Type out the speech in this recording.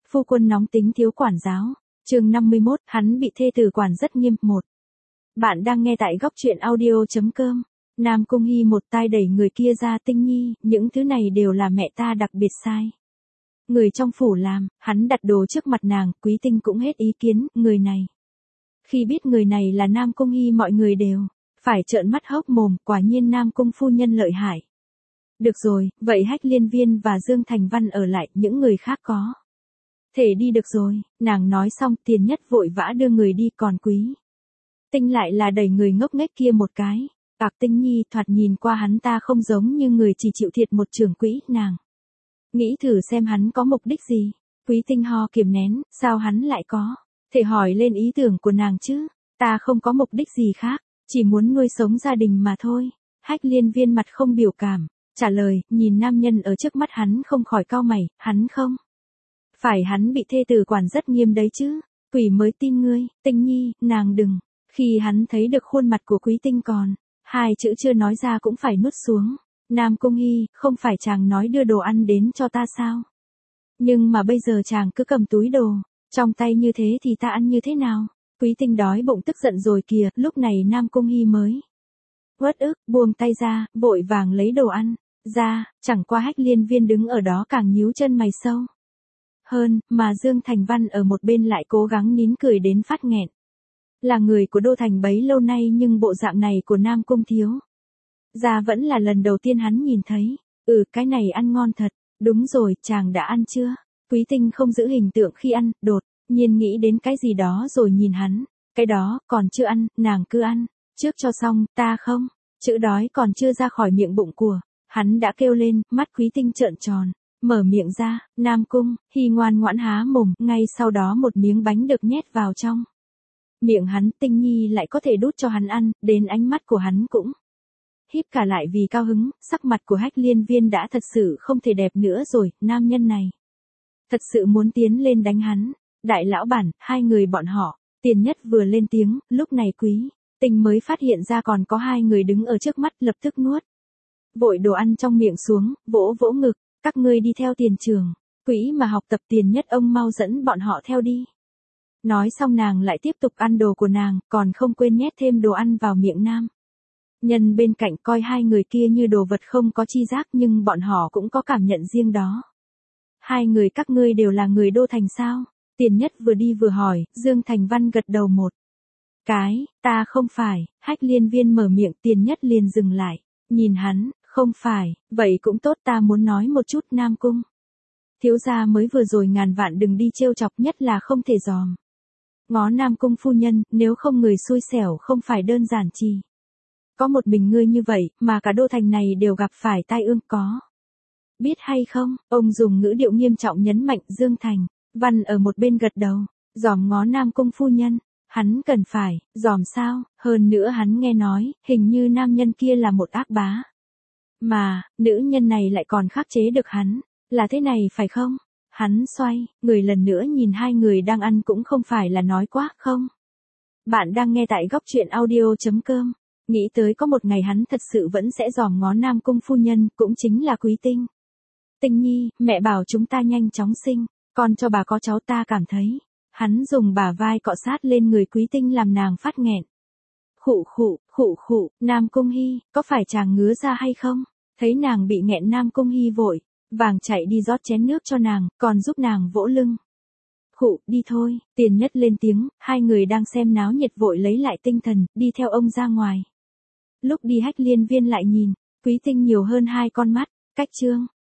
Phu quân nóng tính thiếu quản giáo. Chương 51, hắn bị thê tử quản rất nghiêm. 1. Bạn đang nghe tại góc truyện audio.com. Nam Cung Hy một tay đẩy người kia ra. Tinh Nhi, những thứ này đều là mẹ ta đặc biệt sai. Người trong phủ làm, hắn đặt đồ trước mặt nàng, Quý Tinh cũng hết ý kiến, người này. Khi biết người này là Nam Cung Hy mọi người đều phải trợn mắt hốc mồm, quả nhiên Nam Cung phu nhân lợi hại. Được rồi, vậy Hách Liên Viên và Dương Thành Văn ở lại, những người khác có thể đi được rồi. Nàng nói xong, Tiền Nhất vội vã đưa người đi, còn Quý Tinh lại là đẩy người ngốc nghếch kia một cái. Tinh Nhi thoạt nhìn qua hắn ta không giống như người chỉ chịu thiệt một trưởng quỹ. Nàng nghĩ thử xem hắn có mục đích gì. Quý Tinh ho kiềm nén, sao hắn lại có thể hỏi lên ý tưởng của nàng chứ? Ta không có mục đích gì khác, chỉ muốn nuôi sống gia đình mà thôi. Hách Liên Viên mặt không biểu cảm trả lời, nhìn nam nhân ở trước mắt hắn không khỏi cau mày. Hắn không phải hắn bị thê tử quản rất nghiêm đấy chứ? Quỷ mới tin ngươi. Tinh Nhi, nàng đừng. Khi hắn thấy được khuôn mặt của Quý Tinh còn hai chữ chưa nói ra cũng phải nuốt xuống. Nam Cung Hy, không phải chàng nói đưa đồ ăn đến cho ta sao? Nhưng mà bây giờ chàng cứ cầm túi đồ trong tay như thế thì ta ăn như thế nào? Quý Tinh đói bụng tức giận rồi kìa. Lúc này Nam Cung Hy mới uất ức, buông tay ra, vội vàng lấy đồ ăn ra. Chẳng qua Hách Liên Viên đứng ở đó càng nhíu chân mày sâu hơn, mà Dương Thành Văn ở một bên lại cố gắng nín cười đến phát nghẹn. Là người của Đô Thành bấy lâu nay nhưng bộ dạng này của Nam Cung thiếu gia vẫn là lần đầu tiên hắn nhìn thấy. Cái này ăn ngon thật. Đúng rồi, chàng đã ăn chưa? Quý Tinh không giữ hình tượng khi ăn, đột nhiên nghĩ đến cái gì đó rồi nhìn hắn. Cái đó, còn chưa ăn, nàng cứ ăn trước cho xong. Ta không. Chữ đói còn chưa ra khỏi miệng bụng của hắn đã kêu lên. Mắt Quý Tinh trợn tròn, mở miệng ra. Nam Cung Hy ngoan ngoãn há mồm, ngay sau đó một miếng bánh được nhét vào trong miệng hắn. Tinh Nhi lại có thể đút cho hắn ăn, đến ánh mắt của hắn cũng híp cả lại vì cao hứng. Sắc mặt của Hách Liên Viên đã thật sự không thể đẹp nữa rồi. Nam nhân này thật sự muốn tiến lên đánh hắn. Đại lão bản, hai người bọn họ. Tiền Nhất vừa lên tiếng, lúc này Quý Tinh mới phát hiện ra còn có hai người đứng ở trước mắt, lập tức nuốt vội đồ ăn trong miệng xuống, vỗ vỗ ngực. Các ngươi đi theo tiền trường quỹ mà học tập. Tiền Nhất ông mau dẫn bọn họ theo đi. Nói xong nàng lại tiếp tục ăn đồ của nàng, còn không quên nhét thêm đồ ăn vào miệng nam nhân bên cạnh. Coi hai người kia như đồ vật không có chi giác nhưng bọn họ cũng có cảm nhận riêng đó. Hai người các ngươi đều là người Đô Thành sao? Tiền Nhất vừa đi vừa hỏi. Dương Thành Văn gật đầu một cái. Ta không phải. Hách Liên Viên mở miệng. Tiền Nhất liền dừng lại, nhìn hắn. Không phải, vậy cũng tốt. Ta muốn nói một chút. Nam Cung thiếu gia mới vừa rồi ngàn vạn đừng đi trêu chọc, nhất là không thể dòm ngó Nam Cung phu nhân, nếu không người xui xẻo không phải đơn giản chỉ có một mình ngươi như vậy, mà cả Đô Thành này đều gặp phải tai ương, có biết hay không? Ông dùng ngữ điệu nghiêm trọng nhấn mạnh. Dương Thành Văn ở một bên gật đầu, dòm ngó Nam Cung phu nhân. Hắn cần phải dòm sao? Hơn nữa hắn nghe nói, hình như nam nhân kia là một ác bá, mà nữ nhân này lại còn khắc chế được hắn. Là thế này phải không? Hắn xoay người lần nữa nhìn hai người đang ăn, cũng không phải là nói quá không? Bạn đang nghe tại góc truyện audio.com. Nghĩ tới có một ngày hắn thật sự vẫn sẽ dòm ngó Nam Cung phu nhân, cũng chính là Quý Tinh. Tinh Nhi, mẹ bảo chúng ta nhanh chóng sinh con cho bà có cháu. Ta cảm thấy hắn dùng bả vai cọ sát lên người Quý Tinh làm nàng phát nghẹn. Khụ khụ. Nam Cung Hy, có phải chàng ngứa ra hay không? Thấy nàng bị nghẹn, Nam Cung Hy vội vàng chạy đi rót chén nước cho nàng, còn giúp nàng vỗ lưng. Khụ, đi thôi. Tiền Nhất lên tiếng. Hai người đang xem náo nhiệt vội lấy lại tinh thần, đi theo ông ra ngoài. Lúc đi Hách Liên Viên lại nhìn Quý Tinh nhiều hơn hai con mắt. Cách chương